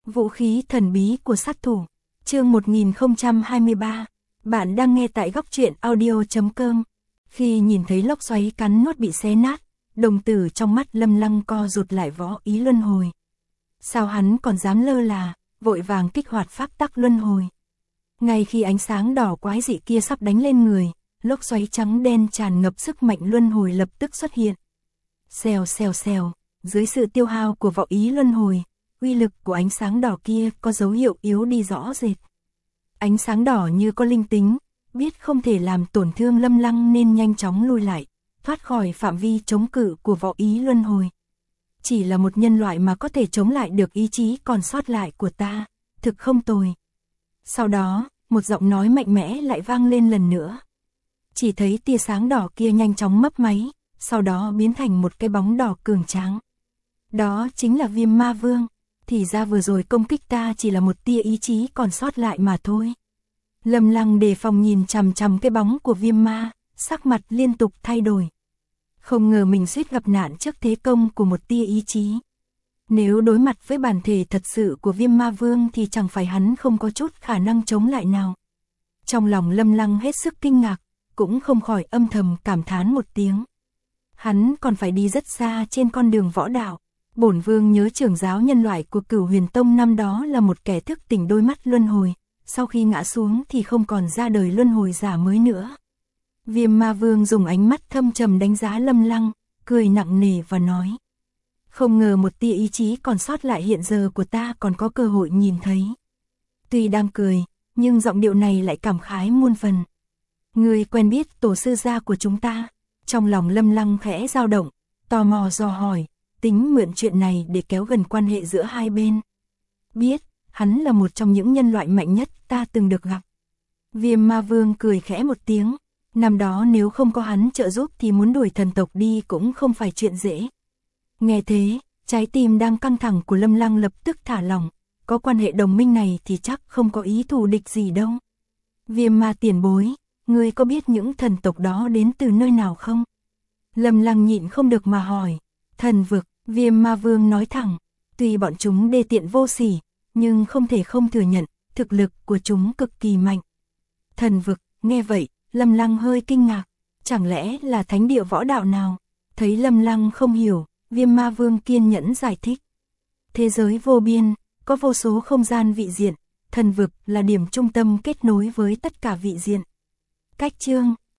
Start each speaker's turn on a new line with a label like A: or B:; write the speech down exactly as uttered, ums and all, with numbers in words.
A: Vũ khí thần bí của sát thủ. Chương một nghìn không trăm hai mươi ba. Bạn đang nghe tại góc truyện audio chấm com. Khi nhìn thấy lốc xoáy cắn nuốt bị xé nát, đồng tử trong mắt Lâm Lăng co rụt lại võ ý luân hồi. Sao hắn còn dám lơ là, vội vàng kích hoạt pháp tắc luân hồi. Ngay khi ánh sáng đỏ quái dị kia sắp đánh lên người, lốc xoáy trắng đen tràn ngập sức mạnh luân hồi lập tức xuất hiện. Xèo xèo xèo, dưới sự tiêu hao của võ ý luân hồi, uy lực của ánh sáng đỏ kia có dấu hiệu yếu đi rõ rệt. Ánh sáng đỏ như có linh tính, biết không thể làm tổn thương Lâm Lăng nên nhanh chóng lui lại, thoát khỏi phạm vi chống cự của võ ý luân hồi. Chỉ là một nhân loại mà có thể chống lại được ý chí còn sót lại của ta, thực không tồi. Sau đó, một giọng nói mạnh mẽ lại vang lên lần nữa. Chỉ thấy tia sáng đỏ kia nhanh chóng mấp máy, sau đó biến thành một cái bóng đỏ cường tráng. Đó chính là Viêm Ma Vương. Thì ra vừa rồi công kích ta chỉ là một tia ý chí còn sót lại mà thôi. Lâm Lăng đề phòng nhìn chằm chằm cái bóng của Viêm Ma, sắc mặt liên tục thay đổi. Không ngờ mình suýt gặp nạn trước thế công của một tia ý chí. Nếu đối mặt với bản thể thật sự của Viêm Ma Vương thì chẳng phải hắn không có chút khả năng chống lại nào. Trong lòng Lâm Lăng hết sức kinh ngạc, cũng không khỏi âm thầm cảm thán một tiếng. Hắn còn phải đi rất xa trên con đường võ đạo. Bổn vương nhớ trưởng giáo nhân loại của Cửu Huyền Tông năm đó là một kẻ thức tỉnh đôi mắt luân hồi, sau khi ngã xuống thì không còn ra đời luân hồi giả mới nữa. Viêm Ma Vương dùng ánh mắt thâm trầm đánh giá Lâm Lăng, cười nặng nề và nói. Không ngờ một tia ý chí còn sót lại hiện giờ của ta còn có cơ hội nhìn thấy. Tuy đang cười, nhưng giọng điệu này lại cảm khái muôn phần. Người quen biết tổ sư gia của chúng ta. Trong lòng Lâm Lăng khẽ dao động, tò mò dò hỏi, tính mượn chuyện này để kéo gần quan hệ giữa hai bên. Biết, hắn là một trong những nhân loại mạnh nhất ta từng được gặp. Viêm Ma Vương cười khẽ một tiếng, năm đó nếu không có hắn trợ giúp thì muốn đuổi thần tộc đi cũng không phải chuyện dễ. Nghe thế, trái tim đang căng thẳng của Lâm Lăng lập tức thả lỏng, có quan hệ đồng minh này thì chắc không có ý thù địch gì đâu. Viêm Ma tiền bối, ngươi có biết những thần tộc đó đến từ nơi nào không? Lâm Lăng nhịn không được mà hỏi. Thần vực, Viêm Ma Vương nói thẳng, tuy bọn chúng đê tiện vô sỉ, nhưng không thể không thừa nhận, thực lực của chúng cực kỳ mạnh. Thần vực, nghe vậy, Lâm Lăng hơi kinh ngạc, chẳng lẽ là thánh địa võ đạo nào? Thấy Lâm Lăng không hiểu, Viêm Ma Vương kiên nhẫn giải thích. Thế giới vô biên, có vô số không gian vị diện, thần vực là điểm trung tâm kết nối với tất cả vị diện. Cách chương